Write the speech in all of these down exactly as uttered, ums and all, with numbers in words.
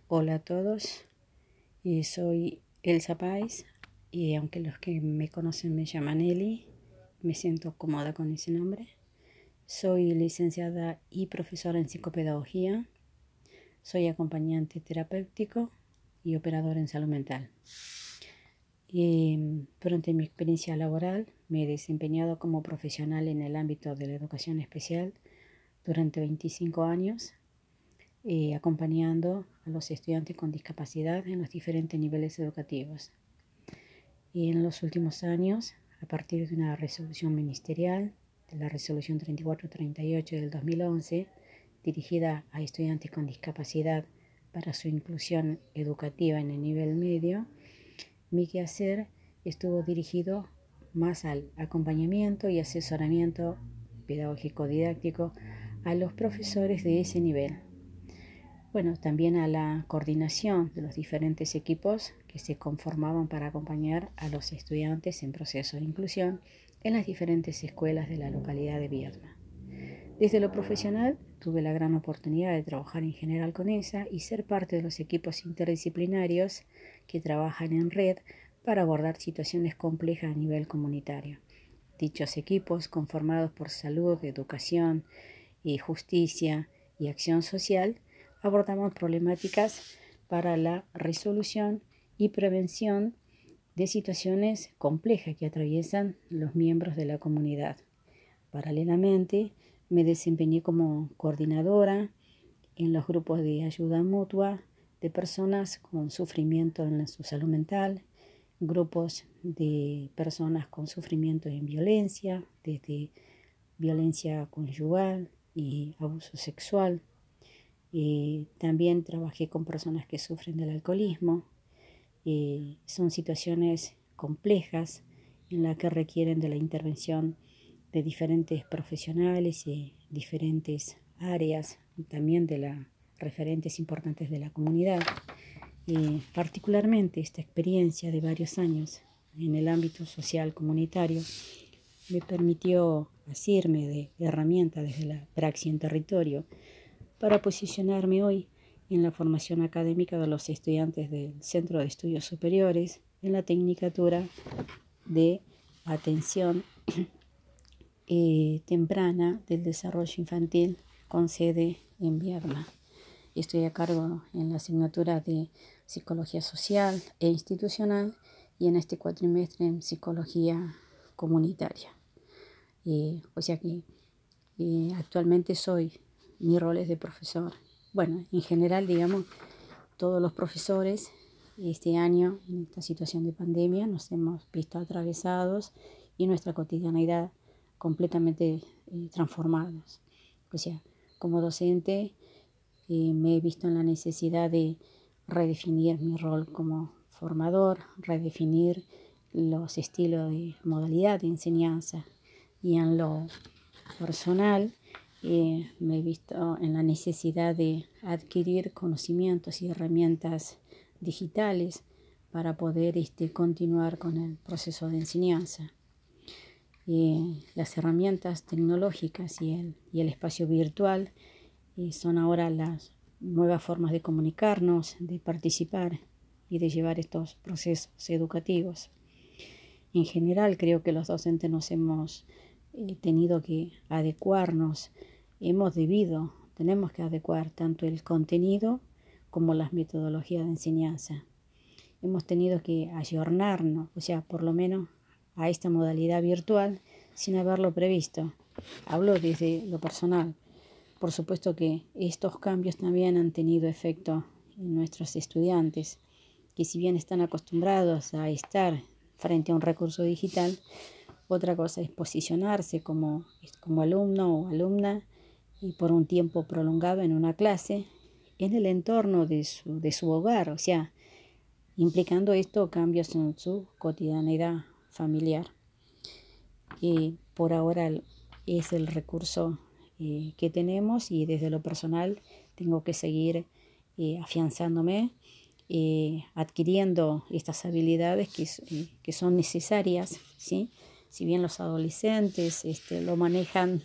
Hola a todos, eh, soy Elsa Páez y aunque los que me conocen me llaman Eli, me siento cómoda con ese nombre. Soy licenciada y profesora en psicopedagogía, soy acompañante terapéutico y operadora en salud mental. Y durante mi experiencia laboral me he desempeñado como profesional en el ámbito de la educación especial durante veinticinco años, eh, acompañando a los estudiantes con discapacidad en los diferentes niveles educativos. Y en los últimos años, a partir de una resolución ministerial, de la resolución treinta y cuatro treinta y ocho del dos mil once, dirigida a estudiantes con discapacidad para su inclusión educativa en el nivel medio, mi quehacer estuvo dirigido más al acompañamiento y asesoramiento pedagógico didáctico a los profesores de ese nivel. Bueno, también a la coordinación de los diferentes equipos que se conformaban para acompañar a los estudiantes en proceso de inclusión en las diferentes escuelas de la localidad de Viedma. Desde lo profesional, tuve la gran oportunidad de trabajar en general con E S A y ser parte de los equipos interdisciplinarios que trabajan en red para abordar situaciones complejas a nivel comunitario. Dichos equipos, conformados por salud, educación y justicia y acción social, abordamos problemáticas para la resolución y prevención de situaciones complejas que atraviesan los miembros de la comunidad. Paralelamente, me desempeñé como coordinadora en los grupos de ayuda mutua de personas con sufrimiento en su salud mental, grupos de personas con sufrimiento en violencia, desde violencia conyugal y abuso sexual. Eh, también trabajé con personas que sufren del alcoholismo. Eh, son situaciones complejas en las que requieren de la intervención de diferentes profesionales y diferentes áreas, y también de las referentes importantes de la comunidad. Eh, particularmente esta experiencia de varios años en el ámbito social comunitario me permitió asirme de herramientas desde la praxis en territorio para posicionarme hoy en la formación académica de los estudiantes del Centro de Estudios Superiores en la Tecnicatura de Atención eh, Temprana del Desarrollo Infantil con sede en Viedma. Estoy a cargo en la asignatura de Psicología Social e Institucional y en este cuatrimestre en Psicología Comunitaria. Eh, o sea que eh, actualmente soy, mi rol es de profesor. Bueno, en general, digamos, todos los profesores este año, en esta situación de pandemia, nos hemos visto atravesados y nuestra cotidianidad completamente eh, transformados. O sea, como docente eh, me he visto en la necesidad de redefinir mi rol como formador, redefinir los estilos de modalidad de enseñanza y en lo personal eh, me he visto en la necesidad de adquirir conocimientos y herramientas digitales para poder este, continuar con el proceso de enseñanza. Eh, las herramientas tecnológicas y el, y el espacio virtual eh, son ahora las nuevas formas de comunicarnos, de participar y de llevar estos procesos educativos. En general, creo que los docentes nos hemos eh, tenido que adecuarnos, hemos debido, tenemos que adecuar tanto el contenido como las metodologías de enseñanza. Hemos tenido que ayornarnos, o sea, por lo menos a esta modalidad virtual sin haberlo previsto. Hablo desde lo personal. Por supuesto que estos cambios también han tenido efecto en nuestros estudiantes, que si bien están acostumbrados a estar frente a un recurso digital, otra cosa es posicionarse como, como alumno o alumna y por un tiempo prolongado en una clase en el entorno de su, de su hogar, o sea, implicando esto cambios en su cotidianidad familiar. Y por ahora es el recurso eh, que tenemos y desde lo personal tengo que seguir eh, afianzándome, eh, adquiriendo estas habilidades que, eh, que son necesarias, ¿sí? Si bien los adolescentes este, lo manejan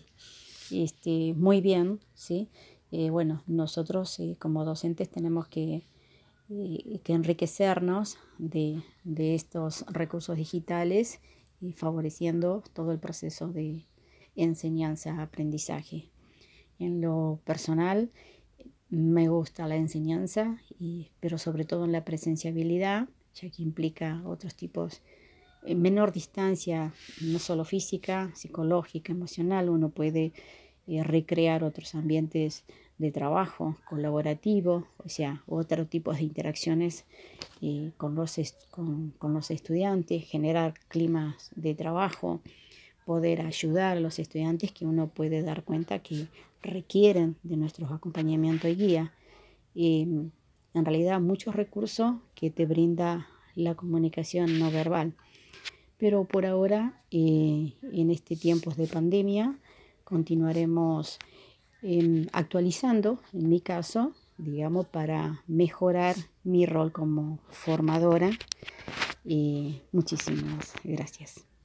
este, muy bien, ¿sí? Eh, bueno, nosotros eh, como docentes tenemos que eh, que enriquecernos de, de estos recursos digitales y favoreciendo todo el proceso de enseñanza-aprendizaje. En lo personal, me gusta la enseñanza, y, pero sobre todo en la presenciabilidad, ya que implica otros tipos, en menor distancia, no solo física, psicológica, emocional. Uno puede eh, recrear otros ambientes de trabajo colaborativo, o sea, otro tipo de interacciones eh, con, los con, con los estudiantes, generar climas de trabajo, poder ayudar a los estudiantes que uno puede dar cuenta que requieren de nuestros acompañamiento y guía. Eh, en realidad, muchos recursos que te brinda la comunicación no verbal. Pero por ahora, eh, en este tiempos de pandemia, continuaremos eh, actualizando, en mi caso, digamos, para mejorar mi rol como formadora. Y muchísimas gracias.